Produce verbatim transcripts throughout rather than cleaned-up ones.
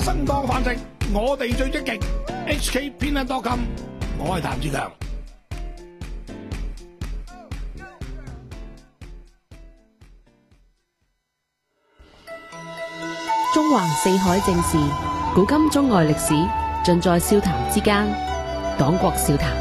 生當飯食，我哋最積極。H K 偏恩多金，我係譚志強。 中環四海正事，古今中外歷史，盡在笑談之間。黨國笑談。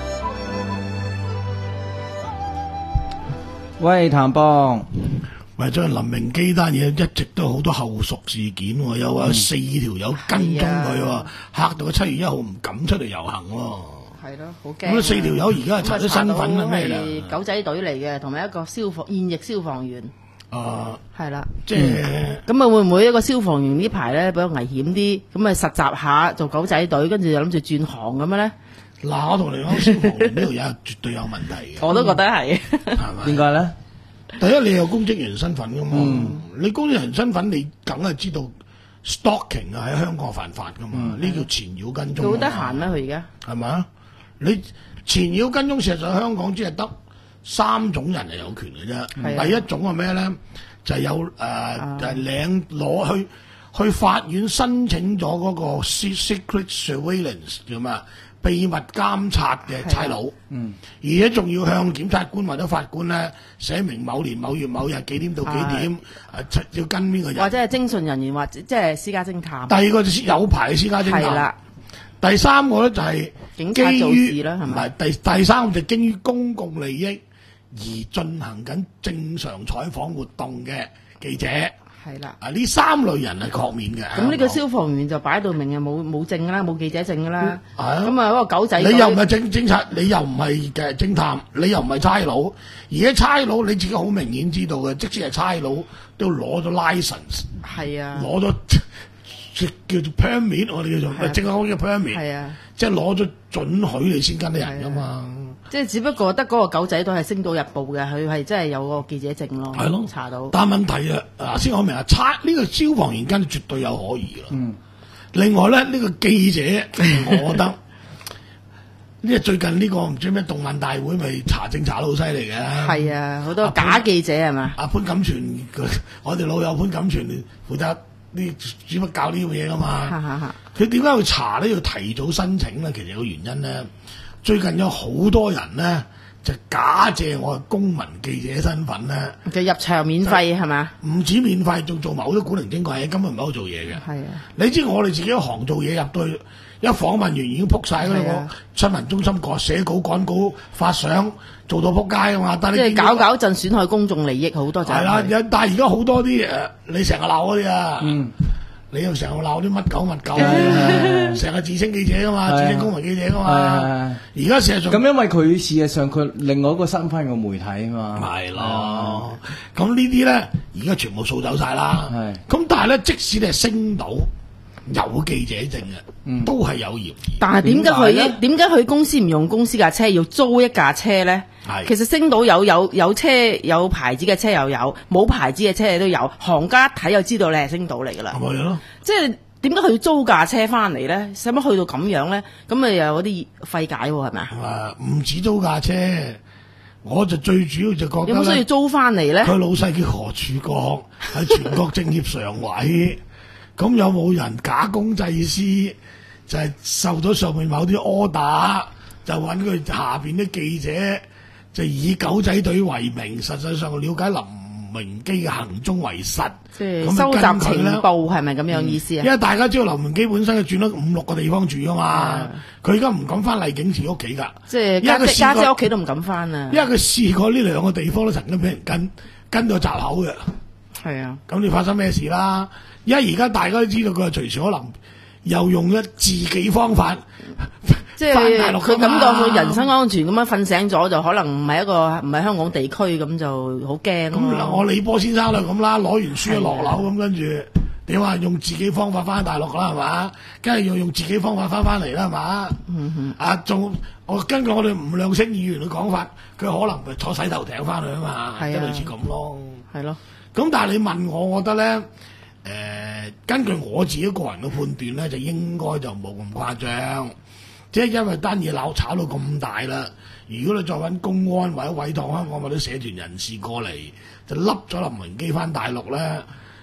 喂，譚邦， 喂，將林明基單嘢一直都好多後續事件喎，又話四條友跟蹤佢喎，嚇到佢七月一號唔敢出嚟遊行喎。 係咯，好驚。 咁四條友而家查咗身份係咩啦？ 係狗仔隊嚟嘅，同埋一個消防現役消防員。 啊， 係啦， 即係咁啊，會唔會一個消防員呢排咧比較危險啲？咁啊，實習下做狗仔隊，跟住就諗住轉行咁樣咧？ 嗱，我同你講，消防員呢度有絕對有問題嘅。 我都覺得係， 係咪？ 點解咧？ 第一，你有公職員身份噶嘛？ 嗯、 你公職員身份，你梗係知道 stalking 啊喺香港犯法噶嘛？呢、嗯、叫纏繞跟蹤。 佢好得閒咩？佢而家係咪啊？你纏繞跟蹤，事實上香港只係得三種人係有權嘅啫。第一種係咩咧？就係、有誒，呃啊、就係領攞去去法院申請咗嗰個 secret surveillance 叫咩？秘密監察嘅差佬，嗯，而且仲要向檢察官或者法官咧寫明某年某月某日幾點到幾點，誒要跟邊個人，或者係偵訊人員或者即係私家偵探。 第二個就有牌嘅私家偵探，係啦。第三個咧就係警察做事啦，係咪？ 唔係第第三個就基於公共利益而進行緊正常採訪活動嘅記者。係啦，啊呢三類人係確免嘅。 咁呢個消防員就擺到明係冇冇證啦，冇記者證噶啦。咁啊嗰個狗仔， 你又唔係偵偵察，你又唔係嘅偵探，你又唔係差佬。而家差佬你自己好明顯知道嘅，即使係差佬都攞咗 license。係啊，攞咗叫做 permit， 我哋叫做，正講叫 permit。係啊，即係攞咗准許你先跟啲人噶嘛。 即係只不過得嗰個狗仔都係《星島日報》嘅，佢係真係有個記者證咯。係咯，查到。但問題啊，嗱先講明啊，差呢個消防員跟絕對有可疑咯。嗯。另外咧，呢、呢個記者，我覺得，呢個最近呢個唔知咩動漫大會咪查證查得好犀利嘅。係啊，好多假記者係嘛？阿潘錦全，我哋老友潘錦全負責啲主筆教呢樣嘢噶嘛。佢點解要查咧？要提早申請咧？其實有個原因咧。最近有好多人咧，就假借我係公民記者身份咧，就入場免費係嘛？唔止免費，仲做埋好多古靈精怪嘢，根本唔係喺度做嘢嘅。係啊，你知我哋自己一行做嘢入到去，一訪問完已經撲晒嗰個新聞中心個寫稿、趕稿、發相，做到撲街啊嘛！但係你即係搞搞震損害公眾利益，好多就係啦。但係而家好多啲誒，你成日鬧嗰啲啊。嗯。你又成日鬧啲乜狗乜狗，成日自稱記者噶嘛，自稱公民記者噶嘛。而家事實上咁，因為佢事實上佢另外一個身份嘅媒體啊嘛。係咯，咁呢啲咧，而家全部掃走晒啦。咁但係咧，即使你係星島有記者證嘅，嗯、都係有嫌疑。但係點解佢點解佢公司唔用公司架車，要租一架車咧？其實星島有有有車有牌子嘅車又有，冇牌子嘅車你都有，行家一睇就知道你係星島嚟噶啦。係咪咯？即係點解佢要租架車翻嚟咧？使乜去到咁樣咧？咁咪又有啲費解喎？係咪啊？唔止租架車，我就最主要就覺得有冇需要租翻嚟咧？佢老細叫何柱國，係全國政協常委，咁有冇人假公濟私，就係、是、受咗上面某啲 order，就揾佢下邊啲記者。就以狗仔隊為名，實際上了解林榮基嘅行蹤為實，即係收集情報，係咪咁樣意思啊？因為大家知道林榮基本身係轉咗五六個地方住啊嘛，佢而家唔敢翻麗景池屋企㗎，即係家姐家姐屋企都唔敢翻啊！因為佢試過呢兩個地方都曾經俾人跟跟到閘口嘅，係啊！咁你發生咩事啦？因為而家大家都知道佢係隨時可能又用咗自己方法。即係佢感覺佢人身安全咁樣瞓醒咗，就可能唔係一個唔係香港地區，咁就好驚。咁嗱，我李波先生就咁啦，攞完書就落樓咁，跟住點話用自己方法翻大陸啦，係嘛？梗係要用自己方法翻翻嚟啦，係嘛？嗯哼。啊，仲我根據我哋吳亮星議員嘅講法，佢可能係坐洗頭艇翻去啊嘛，即係類似咁咯。係咯。咁但係你問我，我覺得咧，誒、呃，根據我自己個人嘅判斷咧，就應該就冇咁誇張。即係因為單嘢鬧炒到咁大啦，如果你再揾公安或者委託香港或者社團人士過嚟，就笠咗林榮基翻大陸咧，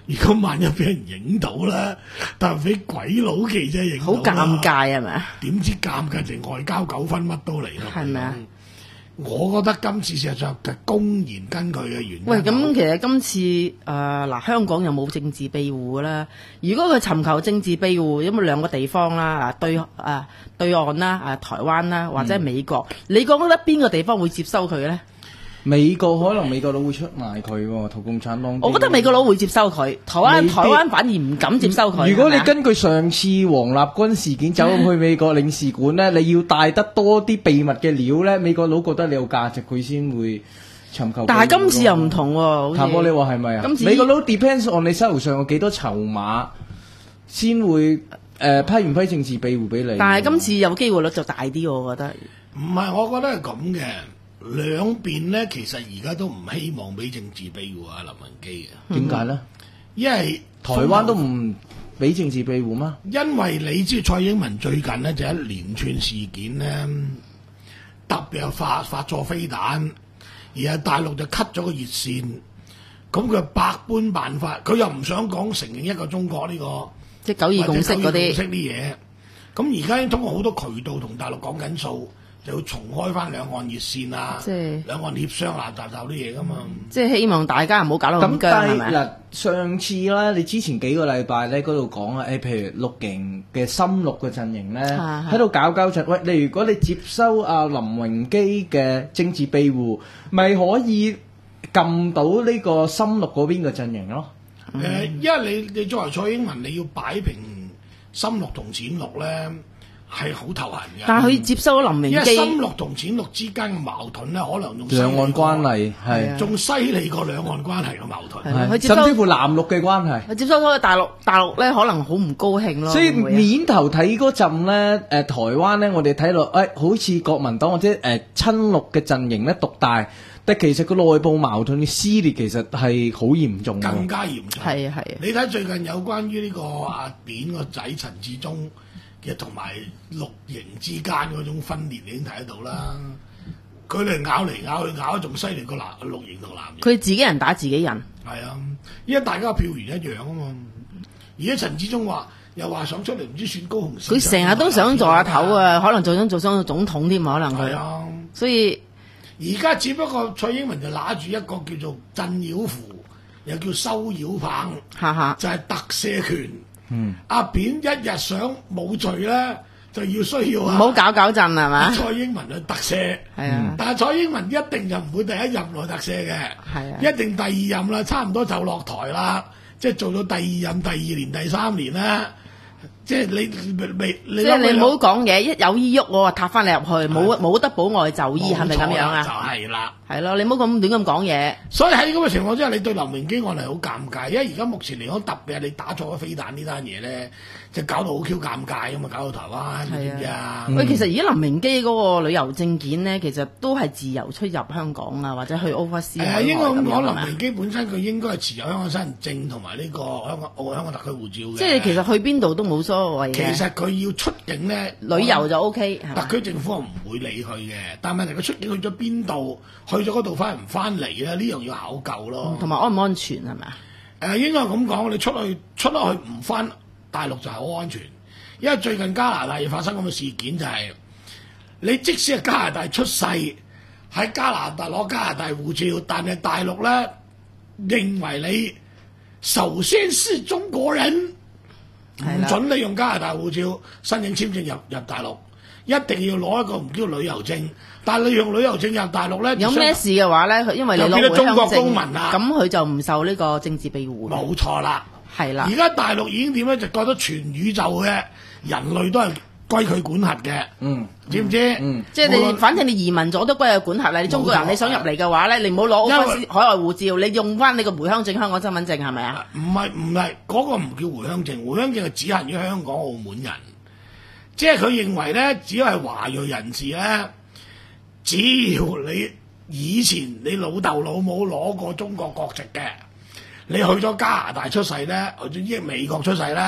如果萬一俾人影到咧，但係俾鬼佬記者影到， 好尷尬係咪啊？點知尷尬成外交糾紛乜都嚟咯， 係咪啊？ 我覺得今次事實上係公然根據嘅原因。 喂，咁其實今次誒嗱、呃，香港又冇政治庇護啦。如果佢尋求政治庇護，有冇兩個地方啦？啊對啊對岸啦，啊台灣啦，或者係美國，嗯、你覺得邊個地方會接收佢咧？ 美國可能美國佬會出賣佢喎，同共產黨。 我覺得美國佬會接收佢，台灣台灣反而唔敢接收佢。 如果你根據上次王立軍事件走去美國領事館咧，你要帶得多啲秘密嘅料咧，美國佬覺得你有價值，佢先會尋求。 但係今次又唔同喎， 譚哥你話係咪啊？美國佬 depends on 你手上有幾多籌碼，先會誒、呃、批唔批政治庇護俾你。 但係今次有機會率就大啲，我覺得。 唔係，我覺得係咁嘅。兩邊咧，其實而家都唔希望俾政治庇護啊林文基嘅。 點解咧？ 因為台灣都唔俾政治庇護嗎？ 因為你知蔡英文最近呢，就一連串事件咧，特別係發發錯飛彈，而係大陸就 cut 咗個熱線，咁佢百般辦法，佢又唔想講承認一個中國呢、呢個即係九二共識嗰啲啲嘢。咁而家已經通過好多渠道同大陸講緊數。就要重開翻兩岸熱線啊，即係兩岸協商啊，雜雜啲嘢噶嘛。 即係希望大家唔好搞到咁僵係咪？ 嗱，上次咧，你之前幾個禮拜咧嗰度講啊，誒，譬如綠營嘅深綠嘅陣營咧，喺度搞搞震。喂，你如果你接收阿林榮基嘅政治庇護，咪可以撳到呢個深綠嗰邊嘅陣營咯？誒、 嗯呃，因為你你作為蔡英文，你要擺平深綠同淺綠咧。係好頭痕嘅， 但係佢接收咗林榮基， 因為深綠同淺綠之間嘅矛盾咧，可能用兩岸關係係仲犀利過兩岸關係嘅矛盾， 甚至乎藍綠嘅關係。 佢接收咗大陸，大陸咧可能好唔高興咯。 所以面頭睇嗰陣咧，誒、呃、台灣咧，我哋睇落誒好似國民黨或者誒親綠嘅陣營咧獨大，但其實個內部矛盾嘅撕裂其實係好嚴重， 更加嚴重。 係啊係啊！ 你睇最近有關於呢個阿扁個仔陳致中。同埋綠營之間嗰種分裂，你已經睇得到啦。佢哋咬嚟咬去，咬得仲犀利過藍綠營同藍營。 佢自己人打自己人。 係啊，因為大家票源一樣啊嘛。而家陳致中話又話想出嚟，唔知選高雄市。 佢成日都想做下頭啊，可能做想做想做總統添，可能佢。 係啊， 所以而家只不過蔡英文就拿住一個叫做鎮妖符，又叫收妖棒， 哈哈就係特赦權。 嗯， 阿扁一日想冇罪咧，就要需要啊， 唔好搞搞震係嘛？ 蔡英文去特赦， 係啊， 但係蔡英文一定就唔會第一任來特赦嘅， 係啊， 一定第二任啦，差唔多就落台啦，即係做到第二任、第二年、第三年啦。即係你未，即係你唔好講嘢，一有醫喐我話撻翻你入去，冇冇得保外就醫，係咪咁樣啊？ 就係啦， 係咯，你唔好咁亂咁講嘢。 所以喺咁嘅情況之下，你對林榮基案係好尷尬，因為而家目前嚟講，特別係你打錯咗飛彈呢單嘢咧，就搞到好 Q 尷尬咁嘛，搞到台灣，你知唔知啊？ 喂，其實而家林榮基嗰個旅遊證件咧，其實都係自由出入香港啊，或者去 overseas。誒， 應該咁講，林榮基本身佢應該係持有香港身份證同埋呢個香港澳香港特區護照嘅。即係其實去邊度都冇所謂嘅。 其實佢要出境咧， 旅遊就 O K。 特區政府係唔會理佢嘅，但係問題佢出境去咗邊度，去咗嗰度翻唔翻嚟咧？呢樣要考究咯。 同埋安唔安全係咪啊？ 誒，應該咁講，你出去出咗去唔翻大陸就係好安全，因為最近加拿大發生咁嘅事件就係、是，你即使係加拿大出世，喺加拿大攞加拿大護照，但係大陸咧認為你首先是中國人。唔准你用加拿大護照申請簽證入入大陸，一定要攞一個唔叫旅遊證。但係你用旅遊證入大陸咧， 有咩事嘅話咧，因為你攞中國公民啊， 咁佢就唔受呢個政治庇護。 冇錯啦， 係啦。 而家大陸已經點咧，就覺得全宇宙嘅人類都係歸佢管轄嘅。嗯，知唔知？ 嗯， 即係你，反正你移民咗都歸佢管轄啦。你中國人你想入嚟嘅話咧，你唔好攞海外護照，你用翻你個回鄉證、香港身份證係咪啊？ 唔係唔係，嗰、嗰個唔叫回鄉證，回鄉證係只限於香港、澳門人。即係佢認為咧，只要係華裔人士咧，只要你以前你老豆老母攞過中國國籍嘅，你去咗加拿大出世咧，或者美國出世咧。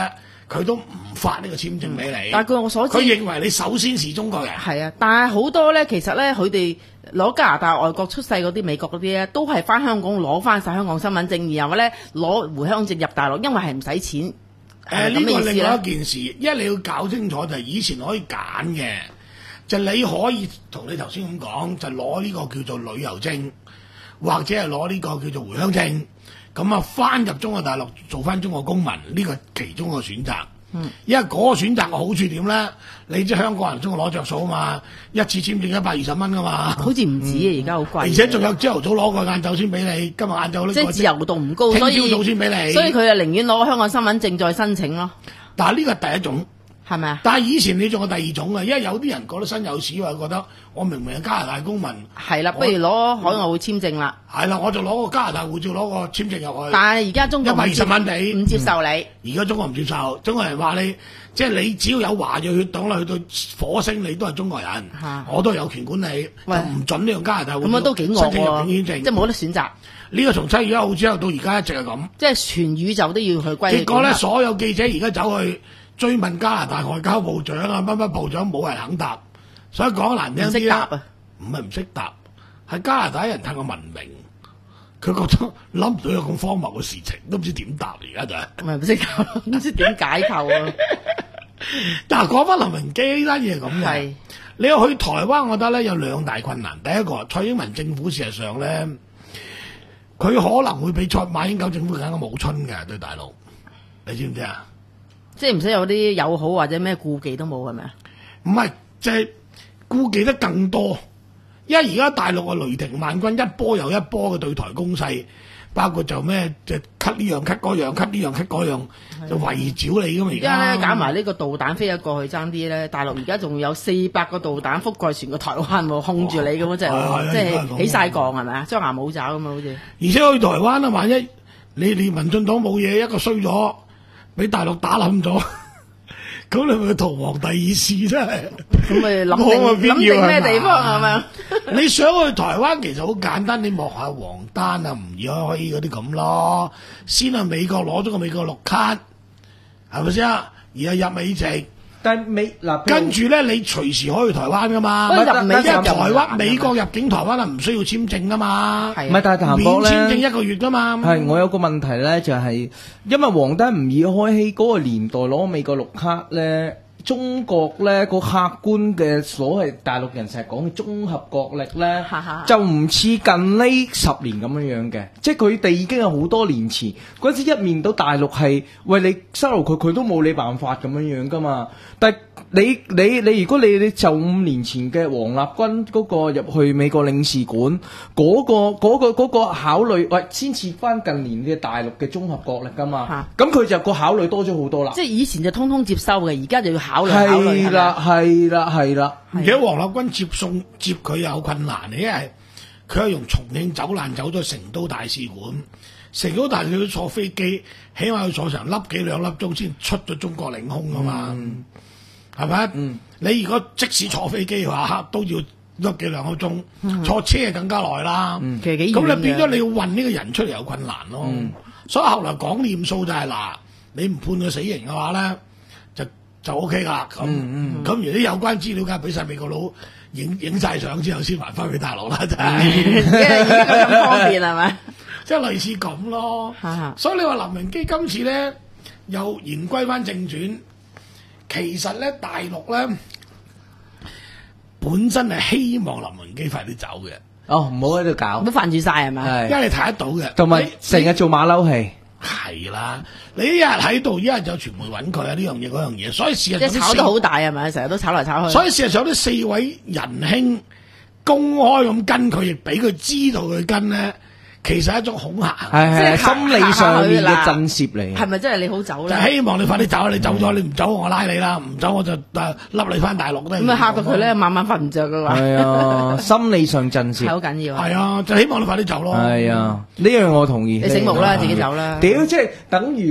佢都唔發呢個簽證俾你。 但係據我所知， 佢認為你首先是中國人。 係啊，但係好多咧，其實咧，佢哋攞加拿大外國出世嗰啲、美國嗰啲咧，都係翻香港攞翻晒香港身份證，然後咧攞回鄉證入大陸，因為係唔使錢。 誒呢個另外一件事，因為你要搞清楚就係以前可以揀嘅，就你可以同你頭先咁講，就攞呢個叫做旅遊證，或者係攞呢個叫做回鄉證，咁啊翻入中國大陸做翻中國公民，呢個其中一個選擇。嗯，因為嗰個選擇嘅好處點咧？你知香港人中國攞着數啊嘛，一次簽證一百二十蚊噶嘛， 好似唔止啊，而家好貴。 而且仲有朝頭早攞個晏晝先俾你，今日晏晝呢個即係自由度唔高， 聽朝早先俾你。 所以佢啊寧願攞香港身份證再申請咯。 但係呢個係第一種。 係咪啊？ 但係以前你仲有第二種啊，因為有啲人覺得身有屎，話覺得我明明係加拿大公民， 係啦，不如攞海外會簽證啦。 係啦，我就攞個加拿大護照，攞個簽證入去。 但係而家中國一百二十蚊你唔接受你。 而家中國唔接受，中國人話你，即係你只要有華裔血統啦，去到火星你都係中國人，我都有權管理，就唔準呢個加拿大護照。 咁啊都幾惡喎！ 申請入境簽證， 即係冇得選擇。 呢個從七月一號之後到而家一直係咁。 即係全宇宙都要去歸。 結果咧，所有記者而家走去追問加拿大外交部長啊，乜乜部長冇人肯答，所以講難聽啲咧，唔係唔識答，係加拿大人太過文明，佢覺得諗唔到有咁荒謬嘅事情，都唔知點答而家就係。 唔係唔識答，唔知點解構啊！ 但係講翻林榮基呢單嘢係咁嘅，你去台灣，我覺得咧有兩大困難。第一個，蔡英文政府事實上咧，佢可能會比蔡馬英九政府更加冇春嘅對大陸，你知唔知啊？ 即係唔使有啲友好或者咩顧忌都冇係咪啊？ 唔係，即係顧忌得更多，因為而家大陸嘅雷霆萬鈞，一波又一波嘅對台攻勢，包括就咩就 cut 呢樣 cut 嗰樣 cut 呢樣 cut 嗰樣，就圍剿你㗎嘛。而家咧搞埋呢個導彈飛咗過去爭啲咧，大陸而家仲有四百個導彈覆蓋全個台灣喎，控住你咁樣，即係即係起晒槓係咪啊？張牙舞爪咁啊，好似。而且去台灣啊，萬一你連民進黨冇嘢，一個衰咗。俾大陸打冧咗，咁你咪逃亡第二次真係。 咁咪諗定諗定咩地方係咪？ 你想去台灣其實好簡單，你望下黃丹啊、吳靄儀嗰啲咁咯。先去美國攞咗個美國綠卡，係咪先？而家入美籍。 但係美嗱， 跟住咧，你隨時可以去台灣噶嘛？ 入美因為台灣美國入境台灣係唔需要簽證噶嘛？ 係唔係？但係談博咧， 免簽證一個月噶嘛？ 係我有個問題咧，就係因為黃丹、吳靄儀嗰個年代攞美國綠卡咧。中國咧個客觀嘅所謂大陸人成日講嘅綜合國力咧，就唔似近呢十年咁樣樣嘅，即係佢哋已經係好多年前嗰陣時一面到大陸係喂你收留佢，佢都冇你辦法咁樣樣噶嘛。但係你你你如果你你就五年前嘅王立軍嗰個入去美國領事館嗰個嗰個嗰個考慮，喂先似翻近年嘅大陸嘅綜合國力噶嘛，咁佢就個考慮多咗好多啦。 即係以前就通通接收嘅，而家就要考。 係啦，係啦，係啦。 而且黃立軍接送接佢有困難，因為佢係用重慶走難走咗成都大使館，成都大使館坐飛機，起碼要坐成粒幾兩粒鐘先出咗中國領空啊嘛，係咪？嗯，你如果即使坐飛機嘅話，都要粒幾兩個鐘，嗯、坐車就更加耐啦。嗯、其實幾遠嘅。咁你變咗你要運呢個人出嚟有困難咯。嗯、所以後來講掂數就係、是、嗱，你唔判佢死刑嘅話咧。就 O K 噶，咁咁、嗯嗯、如果啲有關資料梗係俾晒美國佬影影晒相之後先還翻俾大陸啦，真係， 而家咁方便係咪？ 即係類似咁咯。所以你話林榮基今次咧又言歸翻正傳，其實咧大陸咧本身係希望林榮基快啲走嘅。 哦，唔好喺度搞， 都煩住晒係咪？ 因為你睇得到嘅， 同埋成日做馬騮戲。 係啦，你一日喺度，一日就傳媒揾佢啊！呢樣嘢嗰樣嘢，所以事實上即係炒得好大係咪？成日都炒嚟炒去。 所以事實上呢四位仁兄公開咁跟佢，亦俾佢知道佢跟咧，其實係一種恐嚇， 係係心理上面嘅震懾嚟。 係咪真係你好走咧？ 就希望你快啲走，你走咗你唔走我拉你啦，唔走我就誒笠你翻大陸咧。 咁啊嚇到佢咧，晚晚瞓唔着噶嘛。 係啊，心理上震懾係好緊要。 係啊，就希望你快啲走咯。 係啊，呢樣我同意。 你醒目啦，自己走啦。 屌，即係等於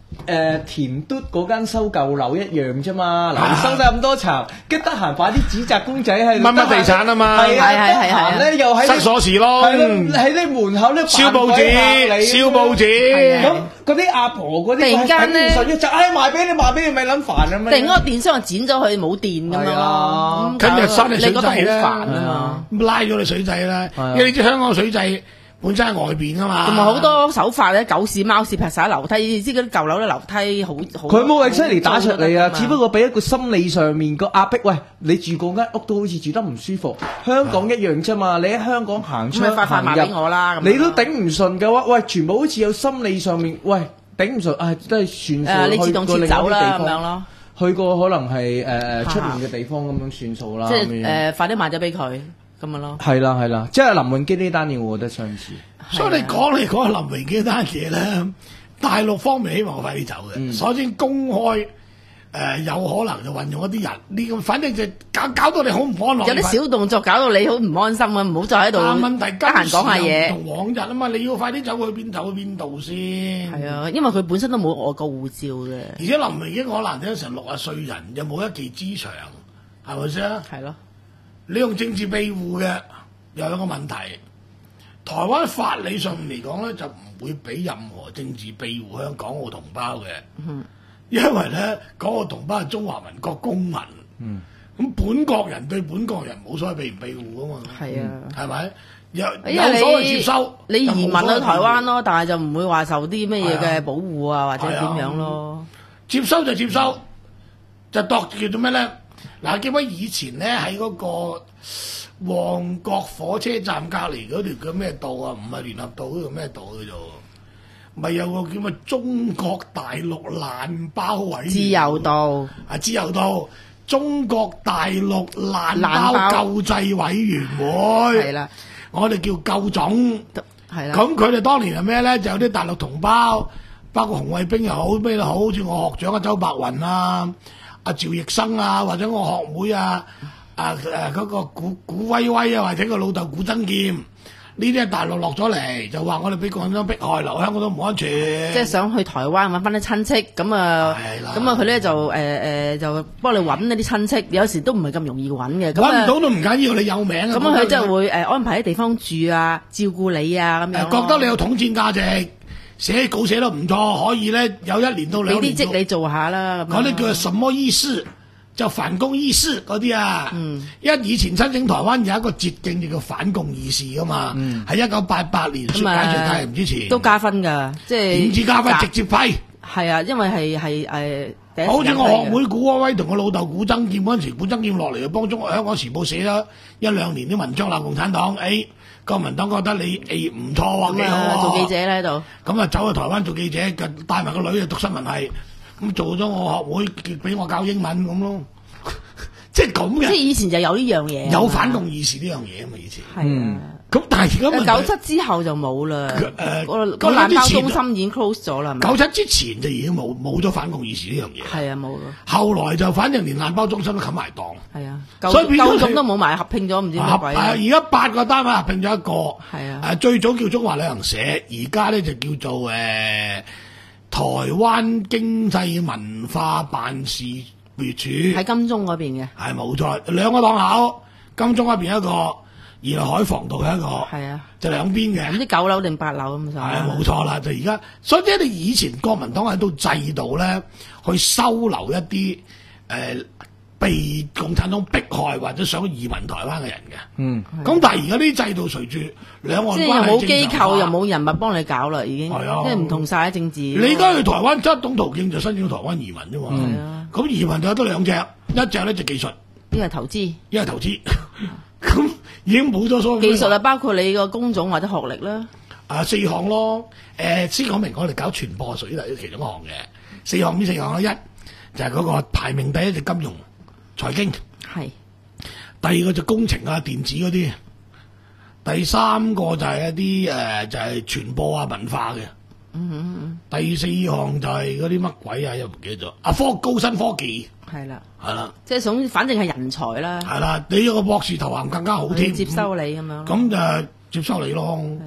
誒田嘟嗰間收舊樓一樣啫嘛，嗱，你收晒咁多層，跟得閒擺啲紙紮公仔喺乜乜地產啊嘛， 係啊係係係，咧又喺塞鎖匙咯， 喺你門口咧燒報紙，燒報紙， 咁嗰啲阿婆嗰啲突然間咧就唉賣俾你賣俾你咪撚煩咁樣， 突然間個電箱剪咗佢冇電咁樣咯， 跟住閂你水掣掣啦，啊拉咗你水掣啦，因為你知香港水掣本身喺外邊噶嘛， 同埋好多手法咧，狗屎貓屎劈晒喺樓梯，你知嗰啲舊樓啲樓梯好好。 佢冇 exactly 打出嚟啊，只不過俾一個心理上面個壓迫。喂，你住嗰間屋都好似住得唔舒服，香港一樣啫嘛。你喺香港行出快快賣俾我啦， 你都頂唔順嘅話，喂，全部好似有心理上面，喂，頂唔順，啊，都係算數。 你自動撤走啦咁樣咯。 去過可能係誒出面嘅地方咁樣算數啦。 即係誒，快啲賣咗俾佢。咁樣咯， 係啦係啦，即係林榮基呢單嘢，我覺得相似。 所以你講嚟講林榮基呢單嘢咧，大陸方面希望快啲走嘅。嗯、首先公開誒、呃、有可能就運用一啲人，呢咁反正就搞搞到你好唔安樂。 有啲小動作搞到你好唔安心啊！唔好再喺度得閒講下嘢。 同往日啊嘛，你要快啲走去邊走去邊度先？係啊，因為佢本身都冇外國護照嘅。 而且林榮基可能都成六十歲人，又冇一技之長，係咪先？ 係咯。 你用政治庇護嘅又有一個問題，台灣法理上面嚟講咧就唔會俾任何政治庇護香港澳同胞嘅，嗯、因為咧港澳同胞係中華民國公民，咁、嗯、本國人對本國人冇所謂庇唔庇護噶嘛，係啊，係咪？有有所謂接收， 你移民去台灣咯，但係就唔會話受啲咩嘢嘅保護啊，或者點樣咯？ 接收就接收，就度叫做咩咧？嗱，記唔記得以前咧喺嗰個旺角火車站隔離嗰條叫咩道啊？唔係聯合道，嗰條咩道叫做？咪有個叫咩中國大陸爛包委員？ 自由道啊，自由道，中國大陸爛包救濟委員會係啦，我哋叫救總係啦。咁佢哋當年係咩咧？就有啲大陸同胞，包括紅衛兵又好，咩都好，好似我學長啊周伯雲啊。阿趙奕生啊，或者我學妹啊，啊誒嗰、啊那個古古威威啊，或者個老豆古真劍，呢啲係大陸落咗嚟，就話我哋俾廣州迫害，留香港都唔安全。 即係想去台灣揾翻啲親戚，咁啊，咁啊佢咧就誒誒、呃、就幫你揾一啲親戚，有時都唔係咁容易揾嘅。揾唔到都唔緊要，你有名。 咁佢即係會誒安排喺地方住啊，照顧你啊咁樣。 覺得你有統戰價值。寫稿寫得唔錯，可以咧有一年到兩年。 俾啲職你做下啦。 嗰啲叫什麼醫師，就反共義士嗰啲啊。嗯。因為以前申請台灣有一個捷徑，就叫反共義士噶嘛。嗯。喺一九八八年解除戒嚴之前。 都加分㗎，即係。點知加分直接批？ 係啊，因為係係誒。 好似我學妹古威威同我老豆古曾劍嗰陣時，古曾劍落嚟就幫中國香港時報寫咗一兩年啲文章鬧共產黨，誒、哎。國民黨覺得你誒唔錯喎，幾好喎， 做記者咧喺度， 咁啊走去台灣做記者，帶埋個女去讀新聞系，咁做咗我學會，俾我教英文咁咯，即係咁嘅。 即係以前就有呢樣嘢， 有反共義士呢樣嘢啊嘛，以前。 係啊。 咁但係而家九七之後就冇啦。 誒， 個個爛包中心已經 close 咗啦。 九七之前就已經冇冇咗反共義士呢樣嘢。 係啊，冇咯。 後來就反正連爛包中心都冚埋檔。 係啊，所以夠咁都冇埋，合併咗唔知乜鬼。 而家八個單位合併咗一個。 係啊。 誒，最早叫中華旅行社，而家咧就叫做誒台灣經濟文化辦事處。 喺金鐘嗰邊嘅。係冇錯，兩個檔口，金鐘嗰邊一個。而來海防道嘅一個，係啊，就兩邊嘅， 唔知九樓定八樓咁就係冇錯啦。就而家，所以即係你以前國民黨喺度制度咧，去收留一啲誒、呃、被共產黨迫害或者想移民台灣嘅人嘅。嗯，咁但係而家啲制度隨住兩岸關係， 即係又冇機構又冇人物幫你搞啦，已經， 係啊， 即係唔同晒政治。 你而家去台灣一種途徑就申請台灣移民啫嘛。係啊，咁移民就有得兩隻，一隻咧就技術， 一係投資， 一係投資。咁已經冇咗所謂技術啊，包括你個工種或者學歷啦。 啊，四項咯。誒、呃，先講明我哋搞傳播屬於係其中一項嘅。四項呢四項咧，一就係、是、嗰個排名第一就金融、財經。係。第二個就工程啊、電子嗰啲。第三個就係一啲誒、呃，就係、是、傳播啊、文化嘅。嗯嗯嗯。第四項就係嗰啲乜鬼啊，又唔記得咗。啊，科高新科技。 係啦， 係啦， 即係總反正係人才啦。 係啦，你有個博士頭銜更加好添， 接收你咁樣。 咁就接收你咯。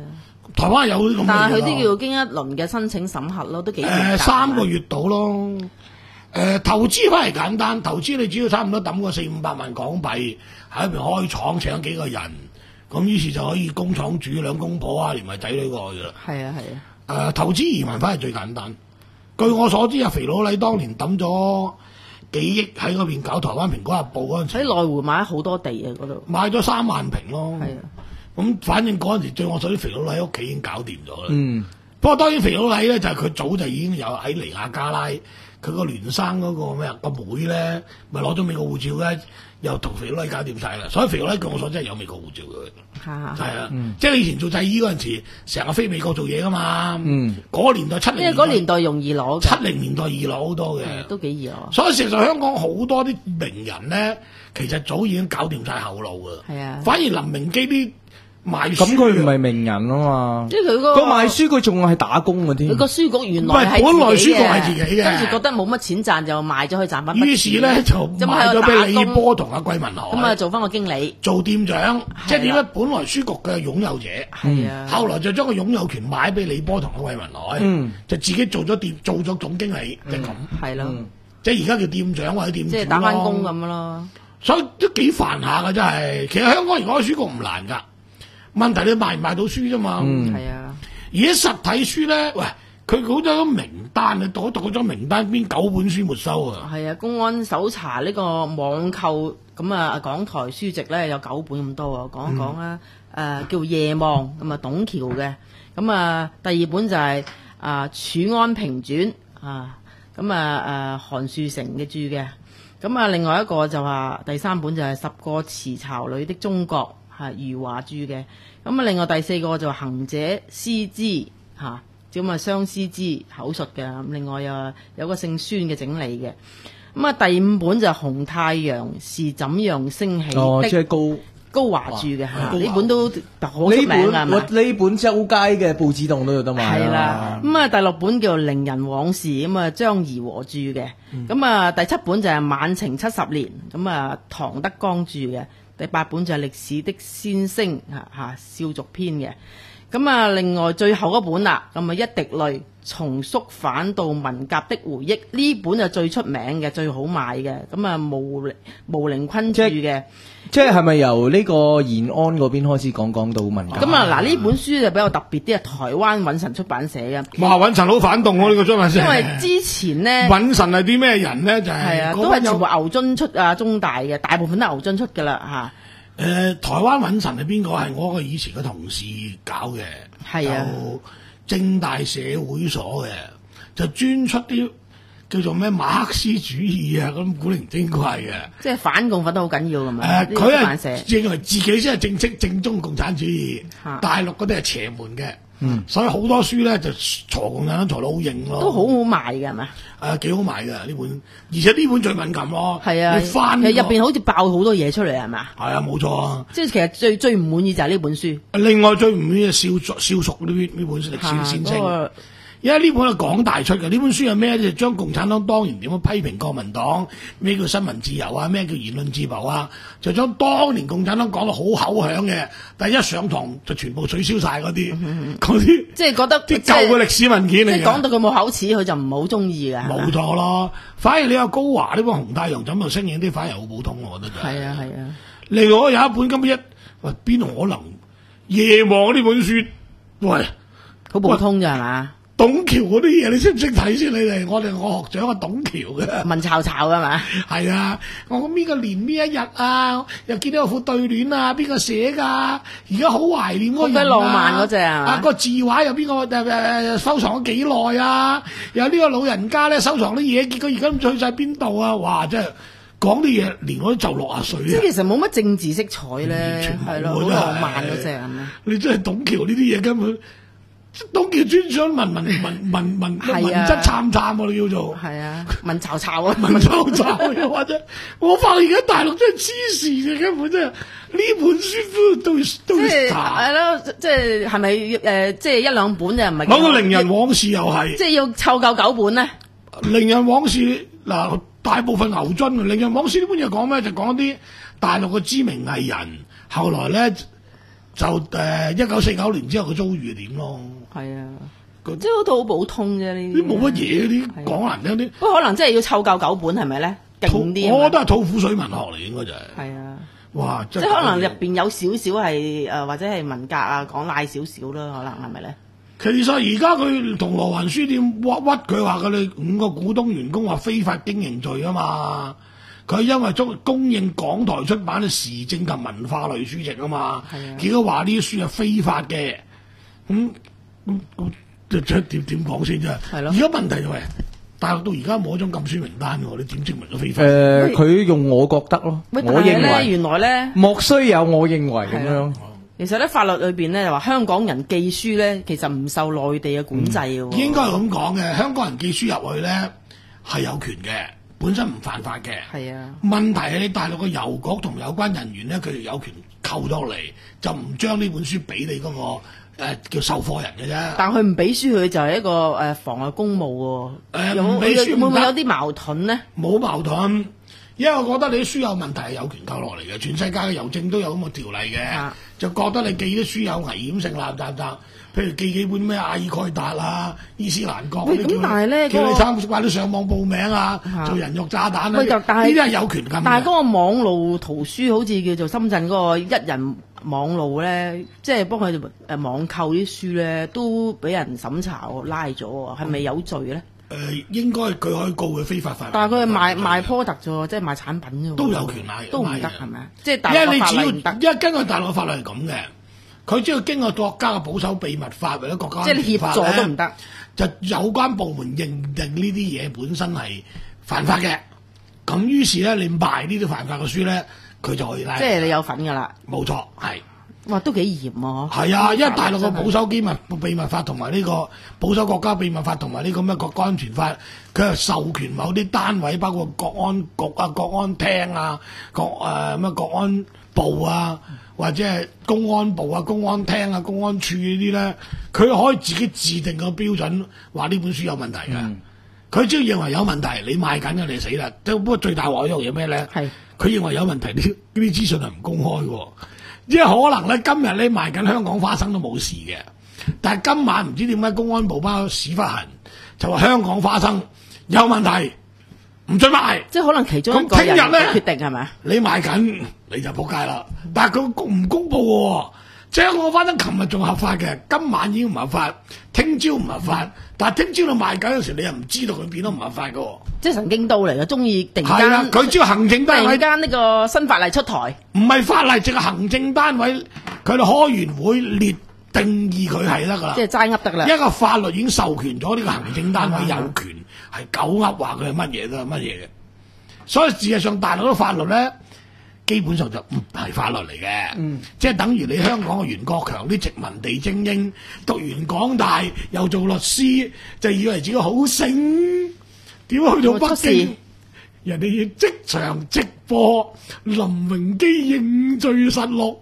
台灣有啲咁嘅嘢。 但係佢都要經一輪嘅申請審核咯，都幾誒三個月到咯。誒、呃、投資翻嚟簡單，投資你只要差唔多抌個四五百萬港幣喺入邊開廠請咗幾個人，咁於是就可以工廠主兩公婆啊，連埋仔女過去㗎啦。 係啊係啊。 誒、呃、投資移民翻係最簡單。據我所知啊，肥佬黎當年抌咗幾億喺嗰邊搞台灣蘋果日報嗰陣時， 喺內湖買咗好多地啊嗰度。 買咗三萬平咯。 係啊。 咁反正嗰陣時，據我所知，肥佬黎喺屋企已經搞掂咗啦。 嗯。 不過當然肥佬黎咧就係、是、佢早就已經有喺尼亞加拉，佢個聯生嗰個咩啊個妹咧，咪攞咗美國護照咧，又同肥佬黎搞掂晒啦。所以肥佬黎據我所知係有美國護照嘅。係啊。係啊。嗯、即係你以前做製衣嗰陣時，成日飛美國做嘢噶嘛。嗯。嗰年代七零。 因為嗰年代容易攞。 七零年代易攞好多嘅。 都幾易攞。 所以事實上香港好多啲名人咧，其實早已經搞掂晒後路㗎。係啊。反而林明基啲。賣書咁佢唔係名人啊嘛， 即係佢個個賣書佢仲係打工嘅添。 佢個書局原來係本來書局係自己嘅， 跟住覺得冇乜錢賺就賣咗去賺翻。 於是咧就賣咗俾李波同阿桂民海， 咁啊做翻個經理， 做店長，即係點解？本來書局嘅擁有者，係啊，後來就將個擁有權買俾李波同阿桂民海，嗯，就自己做咗店，做咗總經理，就咁，係咯，即係而家叫店長或者店主， 即係打翻工咁咯。 所以都幾煩下㗎，真係。其實香港而家開書局唔難㗎。問題你賣唔賣到書啫嘛？嗯，係啊。而家實體書咧，喂，佢好多名單，你讀一讀嗰張名單，邊九本書沒收啊？ 係啊，公安搜查呢個網購咁啊，港台書籍咧有九本咁多啊。講一講啦，誒、嗯呃、叫夜望咁啊，董橋嘅。咁啊，第二本就係、是、啊《儲安平傳》啊，咁啊誒韓樹成嘅著嘅。咁啊，另外一個就話第三本就係《十個詞巢裏的中國》。係余華著嘅，咁啊另外第四個就行者師之嚇，咁啊相思之口述嘅，咁另外又有個姓孫嘅整理嘅，咁啊第五本就係紅太陽是怎樣升起的， 哦，即係高高華著嘅，呢本都好出名㗎， 呢本呢本周街嘅報紙檔都有得買。 係啦，咁啊第六本叫《伶人往事》，咁啊張怡和著嘅，咁啊第七本就係《晚晴七十年》，咁啊唐德剛著嘅。第八本就係歷史的先聲嚇嚇少族篇嘅，咁啊另外最後一本啦，咁啊一滴淚從肅反到文革的回憶，呢本就最出名嘅，最好賣嘅，咁啊毛毛寧坤著嘅， 即係係咪由呢個延安嗰邊開始講講到文革？ 咁啊嗱呢本書就比較特別啲，係台灣允晨出版社嘅。 哇！允晨好反動喎呢個出版社。 因為之前咧， 允晨係啲咩人咧？就係、 係啊，都係全部牛津出啊，中大嘅，大部分都係牛津出㗎啦嚇。 誒、呃，台灣允晨係邊個？係我個以前嘅同事搞嘅， 係啊， 就正大社會所嘅，就專出啲叫做咩馬克思主義啊咁古靈精怪嘅， 即係反共反得好緊要咁嘛。誒、 呃，佢係認為自己先係正式正宗共產主義， 啊、 大陸嗰啲係邪門嘅。嗯，所以好多書咧就鋤共產黨鋤到好硬咯， 都好好賣嘅係咪？ 誒幾、呃、好賣嘅呢本，而且呢本最敏感咯。 係啊， 你翻、 這個，其實入邊好似爆好多嘢出嚟係咪？係啊，冇錯啊。 即係其實最最唔滿意就係呢本書。 另外最唔滿意係少少熟呢呢本歷史先生。因為呢本係港大出嘅，呢本書係咩咧？就將共產黨當年點樣批評國民黨，咩叫新聞自由啊，咩叫言論自由啊，就將當年共產黨講到好口響嘅，但係一上堂就全部取消晒嗰啲，嗰啲即係覺得啲舊嘅歷史文件嚟嘅。 即係講到佢冇口齒，佢就唔好中意嘅。 冇錯咯，反而你有高華呢本《紅太陽》怎樣升影啲，反而好普通，我覺得就係。 係啊係啊。 另外有一本根本一，喂邊可能夜望呢本書，喂好普通咋係嘛？ 董橋嗰啲嘢你識唔識睇先？你哋我哋我學長啊，董橋嘅文巢巢㗎嘛？ 係啊，我講邊個年邊一日啊？又見到有副對聯啊？邊個寫㗎？而家好懷念嗰個人啊！ 浪漫嗰隻啊！ 啊個字畫又邊個誒誒收藏咗幾耐啊？有呢個老人家咧收藏啲嘢，結果而家咁去晒邊度啊？哇！真係講啲嘢，連我都就六啊歲。即係其實冇乜政治色彩咧，係咯，好浪漫嗰隻咁啊！ 你真係董橋呢啲嘢根本。董橋專想文文文文文文質參參喎，你叫做係啊，文巢巢啊， 文巢巢嘅或者，我發現而家大陸真係黐線嘅，根本真係呢本書都都都查係咯，即係係咪誒，即係一兩本就唔係。 嗰個《伶人往事》又係， 即係要湊夠九本咧。 《伶人往事》嗱，大部分牛津嘅《伶人往事》呢本嘢講咩？就講啲大陸嘅知名藝人，後來咧。 就誒一九四九年之後嘅遭遇係點咯？ 係啊，即係嗰套好普通啫，呢啲冇乜嘢，啲講難聽啲。 不過可能真係要湊夠九本係咪咧？勁啲， 我覺得係吐苦水文學嚟，應該就係。 係啊， 哇！ 即係可能入邊有少少係誒，或者係文革啊，講賴少少啦，可能係咪咧？ 其實而家佢銅鑼灣書店屈屈佢話佢哋五個股東員工話非法經營罪啊嘛，佢因為中供應港台出版嘅時政及文化類書籍啊嘛，結果話呢啲書係非法嘅，咁咁咁即係點點講先啫？係咯。而家問題就係、是、大陸到而家冇一張禁書名單喎，你點證明咗非法？誒、 呃，佢用我覺得咯，我認為原來咧莫須有我認為咁樣。 其實咧法律裏邊咧就話香港人寄書咧，其實唔受內地嘅管制嘅、嗯。應該係咁講嘅，香港人寄書入去咧係有權嘅，本身唔犯法嘅。係啊。問題係你大陸嘅郵局同有關人員咧，佢哋有權扣咗嚟，就唔將呢本書俾你嗰、那個誒、呃、叫售貨人嘅啫。但佢唔俾書佢就係一個誒妨礙公務喎。誒唔俾書會唔會有啲矛盾咧？冇矛盾。因為我覺得你啲書有問題係有權扣落嚟嘅，全世界嘅郵政都有咁嘅條例嘅、啊，就覺得你寄啲書有危險性啦，雜雜。譬如寄幾本咩阿爾蓋達啊、伊斯蘭國嗰啲叫，但係呢叫你參快啲上網報名啊，啊做人肉炸彈啊，呢啲係有權禁嘅。但係嗰個網路圖書好似叫做深圳嗰個一人網路咧，即係幫佢哋誒網購啲書咧，都俾人審查喎，拉咗喎，係咪有罪咧？誒、呃、應該佢可以告佢非法販賣，但係佢係賣賣 product 啫喎，即係賣產品啫喎，都有權買，都唔得係咪？即係大陸法例唔得，因為根據大陸法律係咁嘅，佢只要經過國家嘅保守秘密法或者國家即係協助都唔得，就有關部門認定呢啲嘢本身係犯法嘅，咁於是咧你賣呢啲犯法嘅書咧，佢就可以拉，即係你有份㗎啦，冇錯係。哇，都幾嚴喎！係啊，因為大陸嘅保守機密秘密法同埋呢個保守國家秘密法同埋呢個咩國家安全法，佢係授權某啲單位，包括國安局啊、國安廳啊、國誒咩、呃、國安部啊，或者係公安部啊、公安廳啊、公安處呢啲咧，佢可以自己制定個標準，話呢本書有問題嘅。佢、嗯、只要認為有問題，你賣緊嘅你死啦。不過最大鑊一樣嘢咩咧？係佢認為有問題，呢呢啲資訊係唔公開嘅。即係可能咧，今日你賣緊香港花生都冇事嘅，但係今晚唔知點解公安部包屎忽痕，就話香港花生有問題，唔准賣。即係可能其中一個人嘅決定係咪？你賣緊你就仆街啦。但係佢唔公佈喎，即係我花生琴日仲合法嘅，今晚已經唔合法，聽朝唔合法。但係聽朝你賣緊嗰時，你又唔知道佢變得唔合法嘅。即係神經刀嚟嘅，中意突然間。係啊，佢只要行政單位突然間呢個新法例出台，唔係法例，淨係行政單位佢哋開完會列定義佢係得㗎啦。即係齋噏得啦。一個法律已經授權咗呢個行政單位有權係狗噏話佢係乜嘢都係乜嘢嘅。所以事實上大陸嘅法律咧，基本上就唔係法律嚟嘅。嗯，即係等於你香港嘅袁國強啲殖民地精英讀完港大又做律師，就以為自己好醒。點去到北京，人哋要即場直播林榮基認罪實錄，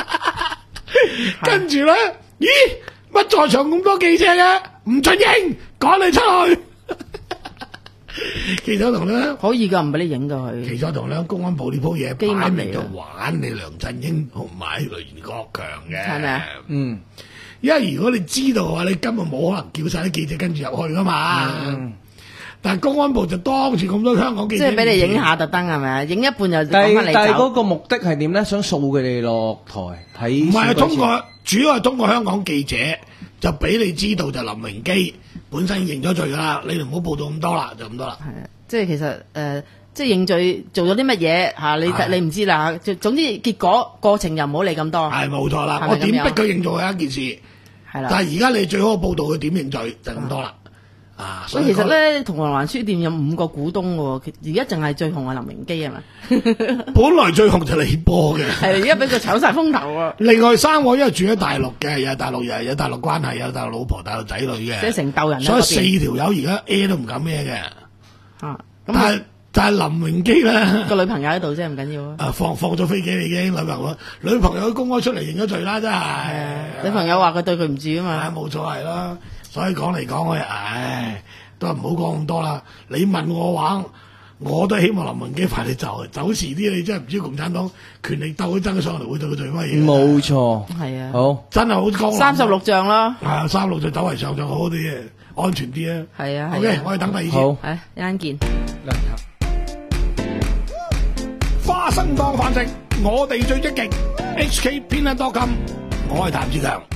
跟住咧，咦？乜在場咁多記者嘅？唔准影，趕你出去。記者同咧可以㗎，唔俾你影㗎佢。記者同咧公安部呢鋪嘢擺明就玩你梁振英同埋袁國強嘅，係咪啊？嗯，因為如果你知道嘅話，你根本冇可能叫晒啲記者跟住入去㗎嘛。嗯。但係公安部就當住咁多香港記者，即係俾你影下特登係咪啊？影一半又講翻你走。但係嗰個目的係點咧？想掃佢哋落台睇。唔係啊，通過主要係通過香港記者就俾你知道就林榮基本身認咗罪㗎啦，你哋唔好報道咁多啦，就咁多啦。係啊，即係其實誒、呃，即係認罪做咗啲乜嘢嚇？你你唔知啦。總之結果過程又唔好理咁多。係冇錯啦，我點逼佢認罪係一件事。係啦。但係而家你最好報道佢點認罪就咁多啦。啊！所以其實咧，銅鑼灣書店有五個股東喎，而家淨係最紅係林榮基啊嘛。本來最紅就李波嘅，係而家俾佢炒晒風頭啊！另外三個因為住喺大陸嘅，又係大陸人，有大陸關係，有大陸老婆、大陸仔女嘅，即係成竇人。所以四條友而家 A 都唔敢咩嘅。啊！但係但係林榮基咧個女朋友喺度啫，唔緊要啊。啊！放放咗飛機已經女朋友，女朋友公開出嚟認咗罪啦，真係。女朋友話佢對佢唔住啊嘛。冇錯係啦。所以講嚟講去，唉，都係唔好講咁多啦。你問我話， 我都希望林榮基快啲走，走時啲你真係唔知共產黨權力鬥爭上嚟會對佢做乜嘢。 冇錯， 係啊， 好真係好高。 三十六仗咯， 係啊，三十六仗走為上就好啲嘅，安全啲啊。 係啊 ，OK，我哋等第二次。 好， 係一陣見。 花生當飯食，我哋最積極。H K 偏袒多金，我係譚志強。